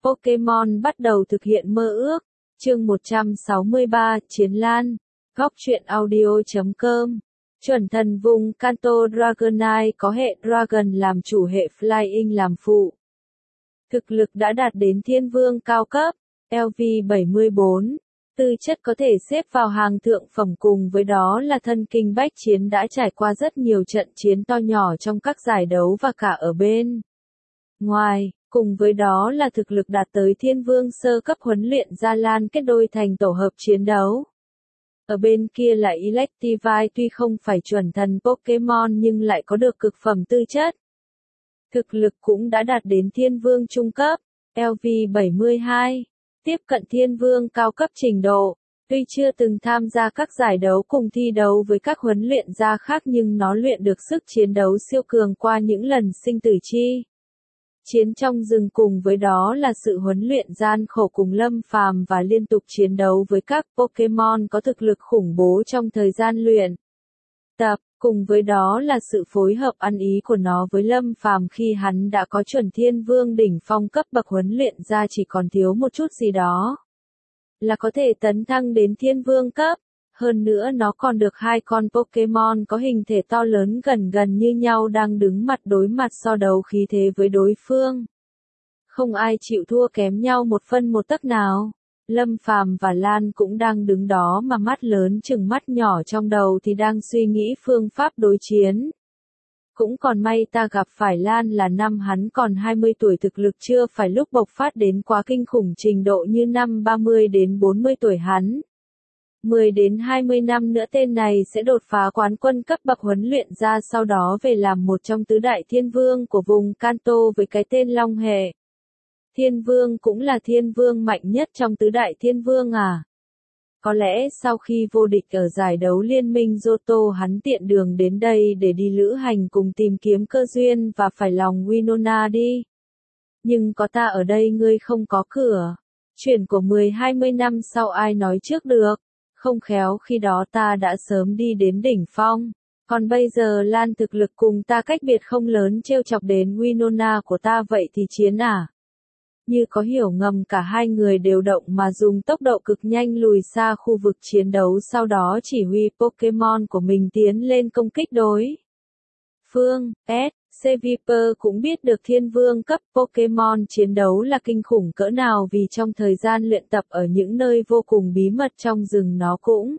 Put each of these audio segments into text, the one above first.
Pokémon bắt đầu thực hiện mơ ước. Chương 163, Chiến Lan. Góc truyện audio.com. Chuẩn thần vùng Kanto Dragonite có hệ Dragon làm chủ, hệ Flying làm phụ. Thực lực đã đạt đến thiên vương cao cấp, LV74. Tư chất có thể xếp vào hàng thượng phẩm, cùng với đó là thân kinh bách chiến, đã trải qua rất nhiều trận chiến to nhỏ trong các giải đấu và cả ở bên ngoài. Cùng với đó là thực lực đạt tới thiên vương sơ cấp, huấn luyện ra Lan kết đôi thành tổ hợp chiến đấu. Ở bên kia là Electivire, tuy không phải chuẩn thần Pokemon nhưng lại có được cực phẩm tư chất. Thực lực cũng đã đạt đến thiên vương trung cấp, LV72, tiếp cận thiên vương cao cấp trình độ. Tuy chưa từng tham gia các giải đấu cùng thi đấu với các huấn luyện gia khác nhưng nó luyện được sức chiến đấu siêu cường qua những lần sinh tử chi chiến trong rừng, cùng với đó là sự huấn luyện gian khổ cùng Lâm Phàm và liên tục chiến đấu với các Pokemon có thực lực khủng bố trong thời gian luyện tập, cùng với đó là sự phối hợp ăn ý của nó với Lâm Phàm khi hắn đã có chuẩn thiên vương đỉnh phong cấp bậc, huấn luyện ra chỉ còn thiếu một chút gì đó là có thể tấn thăng đến thiên vương cấp. Hơn nữa nó còn được hai con Pokemon có hình thể to lớn gần như nhau đang đứng mặt đối mặt so đấu khí thế với đối phương. Không ai chịu thua kém nhau một phân một tấc nào. Lâm Phàm và Lan cũng đang đứng đó mà mắt lớn chừng mắt nhỏ, trong đầu thì đang suy nghĩ phương pháp đối chiến. Cũng còn may ta gặp phải Lan là năm hắn còn 20 tuổi, thực lực chưa phải lúc bộc phát đến quá kinh khủng trình độ như năm 30 đến 40 tuổi hắn. 10 đến 20 năm nữa tên này sẽ đột phá quán quân cấp bậc, huấn luyện ra sau đó về làm một trong tứ đại thiên vương của vùng Kanto với cái tên Long hệ. Thiên vương cũng là thiên vương mạnh nhất trong tứ đại thiên vương à? Có lẽ sau khi vô địch ở giải đấu liên minh Johto, hắn tiện đường đến đây để đi lữ hành cùng tìm kiếm cơ duyên và phải lòng Winona đi. Nhưng có ta ở đây ngươi không có cửa. Chuyện của 10-20 năm sau ai nói trước được. Không khéo khi đó ta đã sớm đi đến đỉnh phong. Còn bây giờ Lan thực lực cùng ta cách biệt không lớn, trêu chọc đến Winona của ta vậy thì chiến à? Như có hiểu ngầm, cả hai người đều động mà dùng tốc độ cực nhanh lùi xa khu vực chiến đấu, sau đó chỉ huy Pokemon của mình tiến lên công kích đối phương. Seviper cũng biết được thiên vương cấp Pokemon chiến đấu là kinh khủng cỡ nào, vì trong thời gian luyện tập ở những nơi vô cùng bí mật trong rừng nó cũng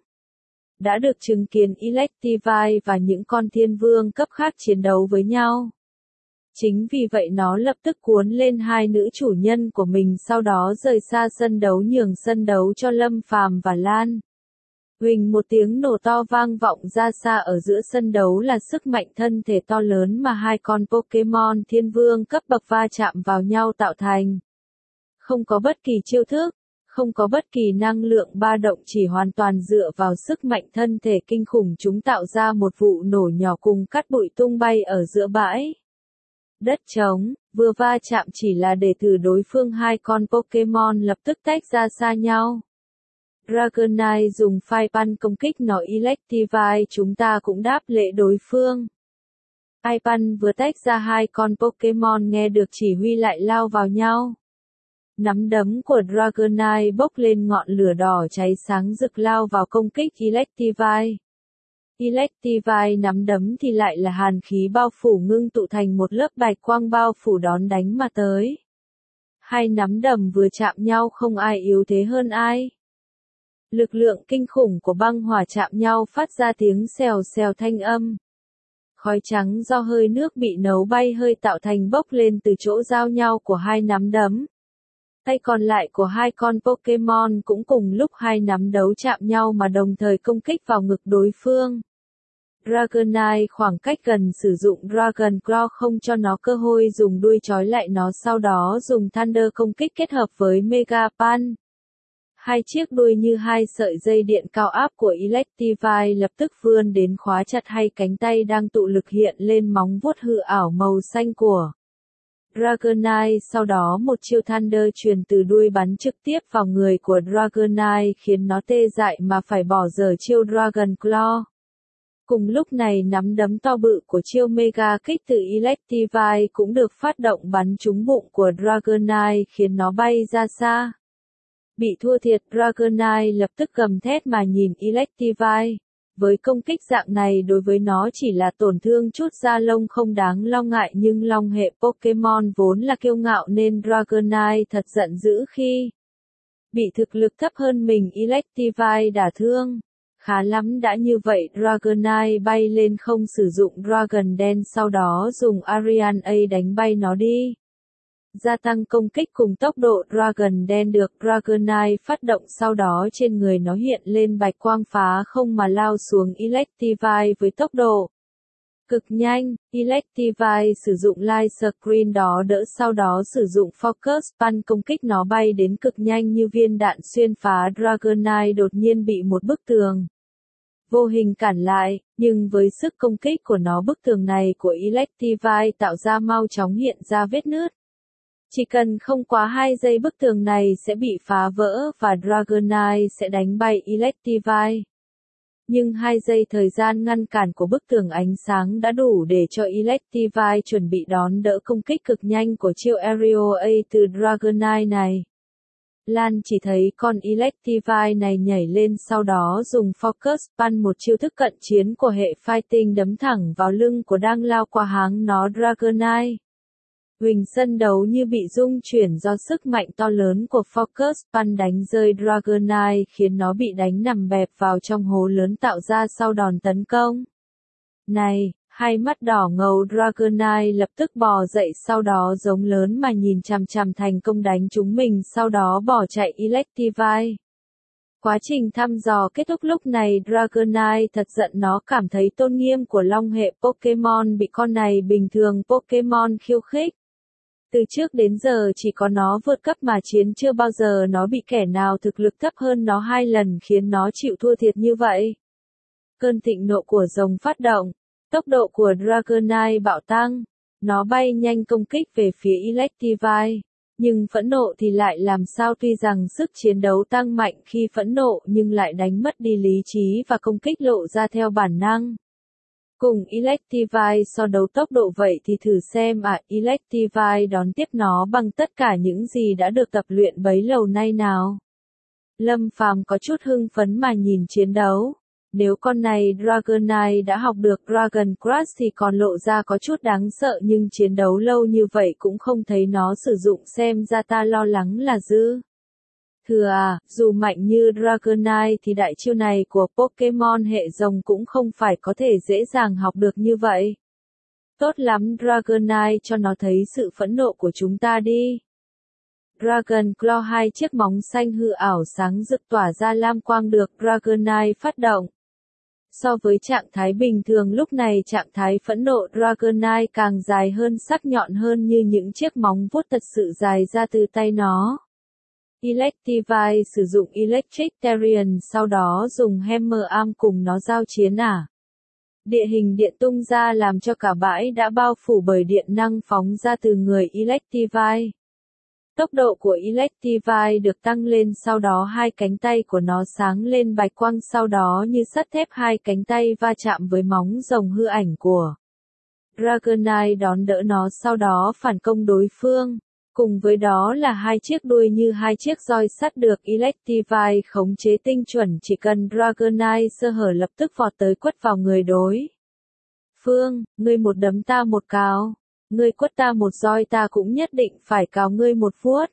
đã được chứng kiến Electivire và những con thiên vương cấp khác chiến đấu với nhau. Chính vì vậy nó lập tức cuốn lên hai nữ chủ nhân của mình, sau đó rời xa sân đấu, nhường sân đấu cho Lâm Phàm và Lan. Huỳnh, một tiếng nổ to vang vọng ra xa ở giữa sân đấu, là sức mạnh thân thể to lớn mà hai con Pokemon thiên vương cấp bậc va chạm vào nhau tạo thành. Không có bất kỳ chiêu thức, không có bất kỳ năng lượng ba động, chỉ hoàn toàn dựa vào sức mạnh thân thể kinh khủng, chúng tạo ra một vụ nổ nhỏ cùng cát bụi tung bay ở giữa bãi đất trống. Vừa va chạm chỉ là để thử đối phương, hai con Pokemon lập tức tách ra xa nhau. Dragonite dùng phai pan công kích nó Electivire, chúng ta cũng đáp lễ đối phương. Ipan vừa tách ra, hai con Pokemon nghe được chỉ huy lại lao vào nhau. Nắm đấm của Dragonite bốc lên ngọn lửa đỏ cháy sáng rực lao vào công kích Electivire. Electivire nắm đấm thì lại là hàn khí bao phủ, ngưng tụ thành một lớp bạch quang bao phủ đón đánh mà tới. Hai nắm đấm vừa chạm nhau không ai yếu thế hơn ai. Lực lượng kinh khủng của băng hỏa chạm nhau phát ra tiếng xèo xèo thanh âm. Khói trắng do hơi nước bị nấu bay hơi tạo thành bốc lên từ chỗ giao nhau của hai nắm đấm. Tay còn lại của hai con Pokemon cũng cùng lúc hai nắm đấu chạm nhau mà đồng thời công kích vào ngực đối phương. Dragonite khoảng cách gần sử dụng Dragon Claw không cho nó cơ hội dùng đuôi trói lại nó, sau đó dùng Thunder công kích kết hợp với Mega Punch. Hai chiếc đuôi như hai sợi dây điện cao áp của Electivire lập tức vươn đến khóa chặt hai cánh tay đang tụ lực, hiện lên móng vuốt hư ảo màu xanh của Dragonite, sau đó một chiêu Thunder truyền từ đuôi bắn trực tiếp vào người của Dragonite khiến nó tê dại mà phải bỏ dở chiêu Dragon Claw. Cùng lúc này nắm đấm to bự của chiêu Mega Kích từ Electivire cũng được phát động bắn trúng bụng của Dragonite khiến nó bay ra xa. Bị thua thiệt, Dragonite lập tức gầm thét mà nhìn Electivire. Với công kích dạng này đối với nó chỉ là tổn thương chút da lông không đáng lo ngại, nhưng long hệ Pokemon vốn là kiêu ngạo nên Dragonite thật giận dữ khi bị thực lực thấp hơn mình Electivire đả thương. Khá lắm đã như vậy, Dragonite bay lên không sử dụng Dragon Dance, sau đó dùng Arian A đánh bay nó đi. Gia tăng công kích cùng tốc độ, Dragon Dance được Dragonite phát động, sau đó trên người nó hiện lên bạch quang phá không mà lao xuống Electivire với tốc độ cực nhanh. Electivire sử dụng Light Screen đó đỡ, sau đó sử dụng Focus Punch công kích nó bay đến cực nhanh như viên đạn xuyên phá. Dragonite đột nhiên bị một bức tường vô hình cản lại, nhưng với sức công kích của nó, bức tường này của Electivire tạo ra mau chóng hiện ra vết nứt. Chỉ cần không quá 2 giây bức tường này sẽ bị phá vỡ và Dragonite sẽ đánh bay Electivire. Nhưng 2 giây thời gian ngăn cản của bức tường ánh sáng đã đủ để cho Electivire chuẩn bị đón đỡ công kích cực nhanh của chiêu Aerial A từ Dragonite này. Lan chỉ thấy con Electivire này nhảy lên, sau đó dùng Focus Punch, một chiêu thức cận chiến của hệ Fighting, đấm thẳng vào lưng của đang lao qua háng nó Dragonite. Huỳnh sân đấu như bị rung chuyển do sức mạnh to lớn của Focus Punch đánh rơi Dragonite, khiến nó bị đánh nằm bẹp vào trong hố lớn tạo ra sau đòn tấn công này. Hai mắt đỏ ngầu Dragonite lập tức bò dậy, sau đó giống lớn mà nhìn chằm chằm thành công đánh trúng mình, sau đó bỏ chạy Electivire. Quá trình thăm dò kết thúc, lúc này Dragonite thật giận, nó cảm thấy tôn nghiêm của long hệ Pokemon bị con này bình thường Pokemon khiêu khích. Từ trước đến giờ chỉ có nó vượt cấp mà chiến, chưa bao giờ nó bị kẻ nào thực lực thấp hơn nó 2 lần khiến nó chịu thua thiệt như vậy. Cơn thịnh nộ của rồng phát động. Tốc độ của Dragonite bạo tăng. Nó bay nhanh công kích về phía Electivire. Nhưng phẫn nộ thì lại làm sao, tuy rằng sức chiến đấu tăng mạnh khi phẫn nộ nhưng lại đánh mất đi lý trí và công kích lộ ra theo bản năng. Cùng Electivire so đấu tốc độ vậy thì thử xem Electivire đón tiếp nó bằng tất cả những gì đã được tập luyện bấy lâu nay nào. Lâm Phàm có chút hưng phấn mà nhìn chiến đấu. Nếu con này Dragonite đã học được Dragon Crush thì còn lộ ra có chút đáng sợ, nhưng chiến đấu lâu như vậy cũng không thấy nó sử dụng, xem ra ta lo lắng là dư thừa dù mạnh như Dragonite thì đại chiêu này của Pokemon hệ rồng cũng không phải có thể dễ dàng học được như vậy. Tốt lắm Dragonite, cho nó thấy sự phẫn nộ của chúng ta đi. Dragon Claw, 2 chiếc móng xanh hư ảo sáng rực tỏa ra lam quang được Dragonite phát động. So với trạng thái bình thường, lúc này trạng thái phẫn nộ Dragonite càng dài hơn, sắc nhọn hơn, như những chiếc móng vuốt thật sự dài ra từ tay nó. Electivire sử dụng Electric Therian, sau đó dùng Hammer Arm cùng nó giao chiến. Địa hình điện tung ra làm cho cả bãi đã bao phủ bởi điện năng phóng ra từ người Electivire. Tốc độ của Electivire được tăng lên, sau đó 2 cánh tay của nó sáng lên bạch quang, sau đó như sắt thép 2 cánh tay va chạm với móng rồng hư ảnh của Dragonite đón đỡ nó, sau đó phản công đối phương. Cùng với đó là 2 chiếc đuôi như 2 chiếc roi sắt được Electivire khống chế tinh chuẩn, chỉ cần Dragonite sơ hở lập tức vọt tới quất vào người đối phương. Ngươi một đấm ta một cào. Ngươi quất ta một roi ta cũng nhất định phải cào ngươi một vuốt.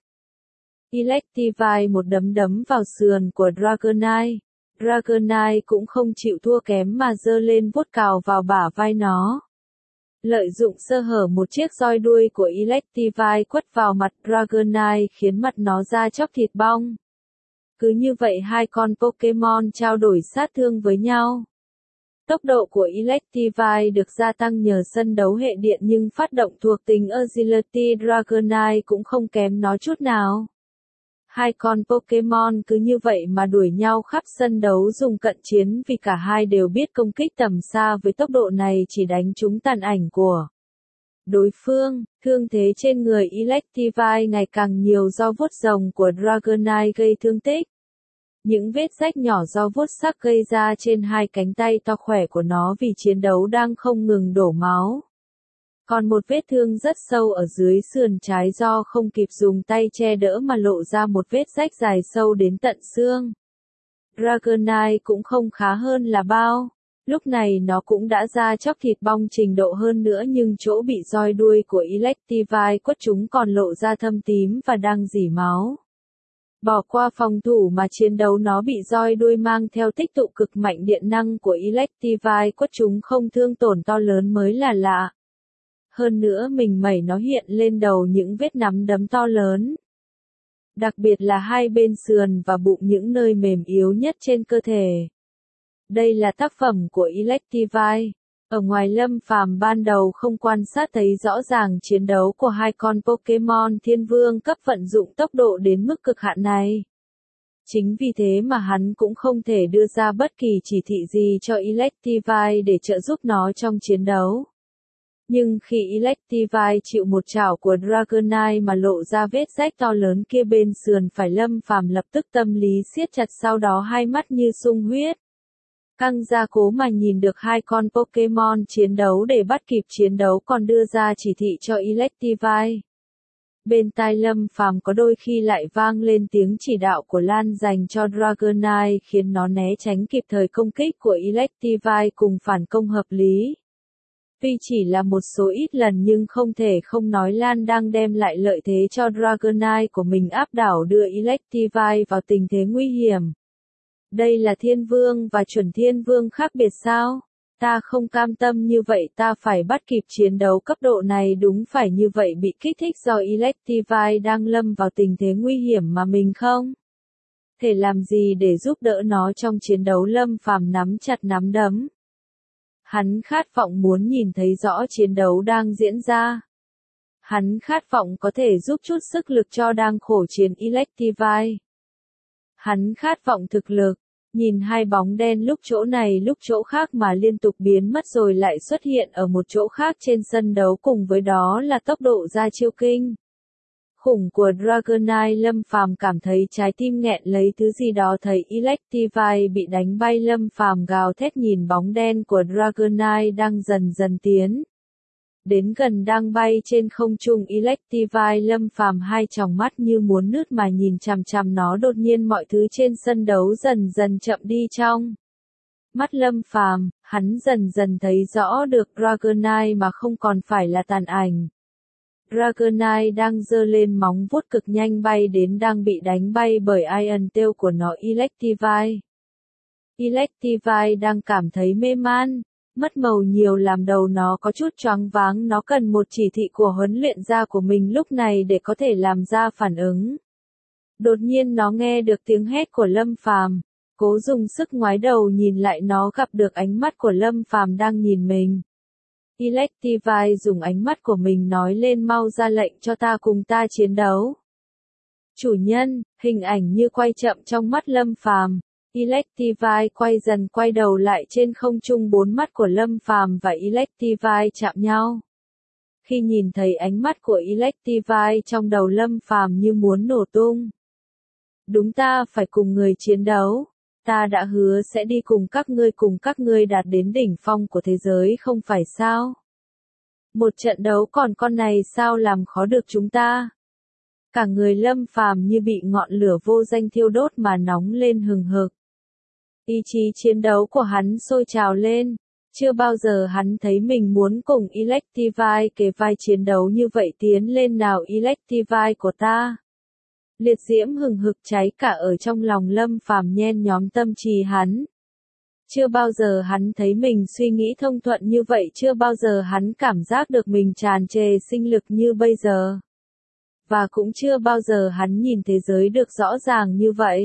Electivire một đấm đấm vào sườn của Dragonite. Dragonite cũng không chịu thua kém mà giơ lên vuốt cào vào bả vai nó. Lợi dụng sơ hở, một chiếc roi đuôi của Electivire quất vào mặt Dragonite khiến mặt nó ra chóc thịt bong. Cứ như vậy hai con Pokemon trao đổi sát thương với nhau. Tốc độ của Electivire được gia tăng nhờ sân đấu hệ điện, nhưng phát động thuộc tính Agility Dragonite cũng không kém nó chút nào. Hai con Pokemon cứ như vậy mà đuổi nhau khắp sân đấu dùng cận chiến, vì cả hai đều biết công kích tầm xa với tốc độ này chỉ đánh trúng tàn ảnh của đối phương. Thương thế trên người Electivire ngày càng nhiều do vuốt rồng của Dragonite gây thương tích. Những vết rách nhỏ do vuốt sắc gây ra trên hai cánh tay to khỏe của nó vì chiến đấu đang không ngừng đổ máu. Còn một vết thương rất sâu ở dưới sườn trái do không kịp dùng tay che đỡ mà lộ ra một vết rách dài sâu đến tận xương. Dragonite cũng không khá hơn là bao. Lúc này nó cũng đã ra chóc thịt bong trình độ hơn nữa nhưng chỗ bị roi đuôi của Electivire quất chúng còn lộ ra thâm tím và đang rỉ máu. Bỏ qua phòng thủ mà chiến đấu nó bị roi đuôi mang theo tích tụ cực mạnh điện năng của Electivire quất chúng không thương tổn to lớn mới là lạ. Hơn nữa mình mẩy nó hiện lên đầu những vết nắm đấm to lớn. Đặc biệt là hai bên sườn và bụng những nơi mềm yếu nhất trên cơ thể. Đây là tác phẩm của Electivire. Ở ngoài Lâm Phàm ban đầu không quan sát thấy rõ ràng chiến đấu của hai con Pokémon Thiên Vương cấp vận dụng tốc độ đến mức cực hạn này. Chính vì thế mà hắn cũng không thể đưa ra bất kỳ chỉ thị gì cho Electivire để trợ giúp nó trong chiến đấu. Nhưng khi Electivire chịu một chảo của Dragonite mà lộ ra vết rách to lớn kia bên sườn phải, Lâm Phàm lập tức tâm lý siết chặt, sau đó hai mắt như sung huyết. Căng ra cố mà nhìn được hai con Pokémon chiến đấu để bắt kịp chiến đấu còn đưa ra chỉ thị cho Electivire. Bên tai Lâm Phàm có đôi khi lại vang lên tiếng chỉ đạo của Lan dành cho Dragonite khiến nó né tránh kịp thời công kích của Electivire cùng phản công hợp lý. Tuy chỉ là một số ít lần nhưng không thể không nói Lan đang đem lại lợi thế cho Dragonite của mình áp đảo đưa Electivire vào tình thế nguy hiểm. Đây là Thiên Vương và chuẩn Thiên Vương khác biệt sao? Ta không cam tâm như vậy, ta phải bắt kịp chiến đấu cấp độ này, đúng phải như vậy, bị kích thích do Electivire đang lâm vào tình thế nguy hiểm mà mình không thể làm gì để giúp đỡ nó trong chiến đấu. Lâm Phàm nắm chặt nắm đấm. Hắn khát vọng muốn nhìn thấy rõ chiến đấu đang diễn ra. Hắn khát vọng có thể giúp chút sức lực cho đang khổ chiến Electivire. Hắn khát vọng thực lực, nhìn hai bóng đen lúc chỗ này lúc chỗ khác mà liên tục biến mất rồi lại xuất hiện ở một chỗ khác trên sân đấu, cùng với đó là tốc độ ra chiêu kinh khủng của Dragonite. Lâm Phàm cảm thấy trái tim nghẹn lấy thứ gì đó, thấy Electivire bị đánh bay, Lâm Phàm gào thét nhìn bóng đen của Dragonite đang dần dần tiến đến gần, đang bay trên không trung Electivire. Lâm Phàm hai tròng mắt như muốn nứt mà nhìn chằm chằm nó, đột nhiên mọi thứ trên sân đấu dần dần chậm đi trong mắt Lâm Phàm, hắn dần dần thấy rõ được Dragonite mà không còn phải là tàn ảnh. Dragonite đang giơ lên móng vuốt cực nhanh bay đến, đang bị đánh bay bởi Iron Tail của nó Electivire. Electivire đang cảm thấy mê man, mất màu nhiều, làm đầu nó có chút choáng váng, nó cần một chỉ thị của huấn luyện gia của mình lúc này để có thể làm ra phản ứng. Đột nhiên nó nghe được tiếng hét của Lâm Phàm, cố dùng sức ngoái đầu nhìn lại, nó gặp được ánh mắt của Lâm Phàm đang nhìn mình. Electivire dùng ánh mắt của mình nói lên, mau ra lệnh cho ta, cùng ta chiến đấu. Chủ nhân, hình ảnh như quay chậm trong mắt Lâm Phàm. Electivire quay dần quay đầu lại trên không trung, bốn mắt của Lâm Phàm và Electivire chạm nhau. Khi nhìn thấy ánh mắt của Electivire, trong đầu Lâm Phàm như muốn nổ tung. Đúng, ta phải cùng người chiến đấu. Ta đã hứa sẽ đi cùng các ngươi đạt đến đỉnh phong của thế giới không phải sao? Một trận đấu còn con này sao làm khó được chúng ta? Cả người Lâm Phàm như bị ngọn lửa vô danh thiêu đốt mà nóng lên hừng hực. Ý chí chiến đấu của hắn sôi trào lên. Chưa bao giờ hắn thấy mình muốn cùng Electivire kề vai chiến đấu như vậy. Tiến lên nào Electivire của ta! Liệt diễm hừng hực cháy cả ở trong lòng Lâm Phàm, nhen nhóm tâm trí hắn. Chưa bao giờ hắn thấy mình suy nghĩ thông thuận như vậy, chưa bao giờ hắn cảm giác được mình tràn trề sinh lực như bây giờ. Và cũng chưa bao giờ hắn nhìn thế giới được rõ ràng như vậy.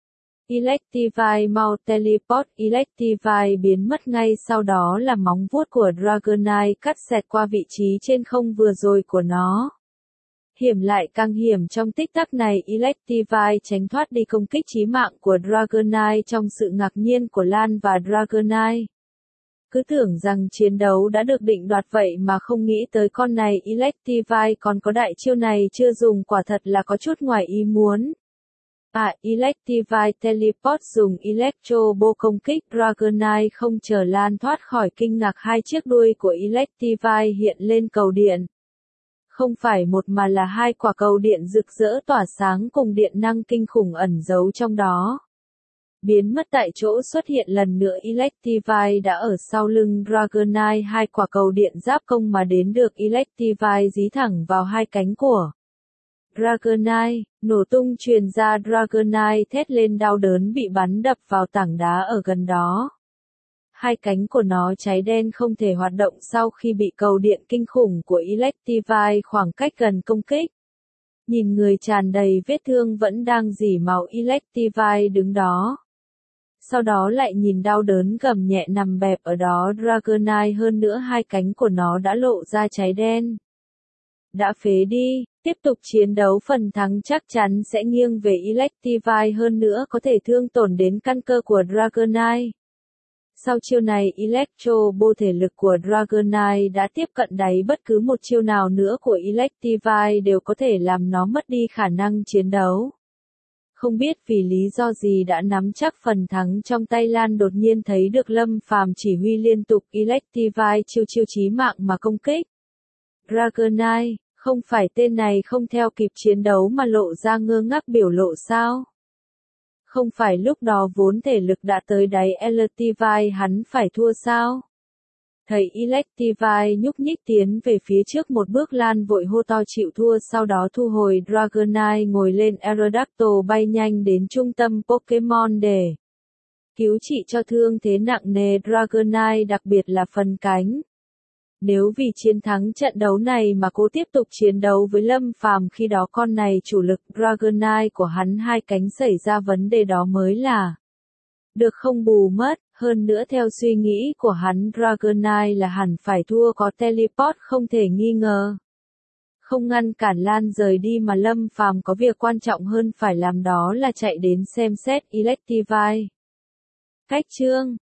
Electivire mau teleport. Electivire biến mất ngay sau đó là móng vuốt của Dragonite cắt xẹt qua vị trí trên không vừa rồi của nó. Hiểm lại càng hiểm, trong tích tắc này Electivire tránh thoát đi công kích chí mạng của Dragonite trong sự ngạc nhiên của Lan và Dragonite. Cứ tưởng rằng chiến đấu đã được định đoạt vậy mà không nghĩ tới con này Electivire còn có đại chiêu này chưa dùng, quả thật là có chút ngoài ý muốn. Electivire Teleport dùng Electro Ball công kích Dragonite không chờ Lan thoát khỏi kinh ngạc, hai chiếc đuôi của Electivire hiện lên cầu điện. Không phải một mà là hai quả cầu điện rực rỡ tỏa sáng cùng điện năng kinh khủng ẩn giấu trong đó. Biến mất tại chỗ, xuất hiện lần nữa Electivire đã ở sau lưng Dragonite, hai quả cầu điện giáp công mà đến được Electivire dí thẳng vào hai cánh của Dragonite, nổ tung truyền ra. Dragonite thét lên đau đớn bị bắn đập vào tảng đá ở gần đó. Hai cánh của nó cháy đen không thể hoạt động sau khi bị cầu điện kinh khủng của Electivire khoảng cách gần công kích. Nhìn người tràn đầy vết thương vẫn đang rỉ máu Electivire đứng đó. Sau đó lại nhìn đau đớn gầm nhẹ nằm bẹp ở đó Dragonite, hơn nữa hai cánh của nó đã lộ ra cháy đen. Đã phế đi, tiếp tục chiến đấu phần thắng chắc chắn sẽ nghiêng về Electivire, hơn nữa có thể thương tổn đến căn cơ của Dragonite. Sau chiêu này Electro Ball thể lực của Dragonite đã tiếp cận đáy, bất cứ một chiêu nào nữa của Electivire đều có thể làm nó mất đi khả năng chiến đấu. Không biết vì lý do gì đã nắm chắc phần thắng trong tay, Lan đột nhiên thấy được Lâm Phàm chỉ huy liên tục Electivire chiêu chí mạng mà công kích. Dragonite, không phải tên này không theo kịp chiến đấu mà lộ ra ngơ ngác biểu lộ sao? Không phải lúc đó vốn thể lực đã tới đáy Electivire hắn phải thua sao? Thấy Electivire nhúc nhích tiến về phía trước một bước, Lan vội hô to chịu thua, sau đó thu hồi Dragonite ngồi lên Aerodactyl bay nhanh đến trung tâm Pokemon để cứu trị cho thương thế nặng nề Dragonite, đặc biệt là phần cánh. Nếu vì chiến thắng trận đấu này mà cố tiếp tục chiến đấu với Lâm Phàm, khi đó con này chủ lực Dragonite của hắn hai cánh xảy ra vấn đề đó mới là được không bù mất. Hơn nữa theo suy nghĩ của hắn Dragonite là hẳn phải thua, có teleport không thể nghi ngờ. Không ngăn cản Lan rời đi mà Lâm Phàm có việc quan trọng hơn phải làm, đó là chạy đến xem xét Electivire. Cách chương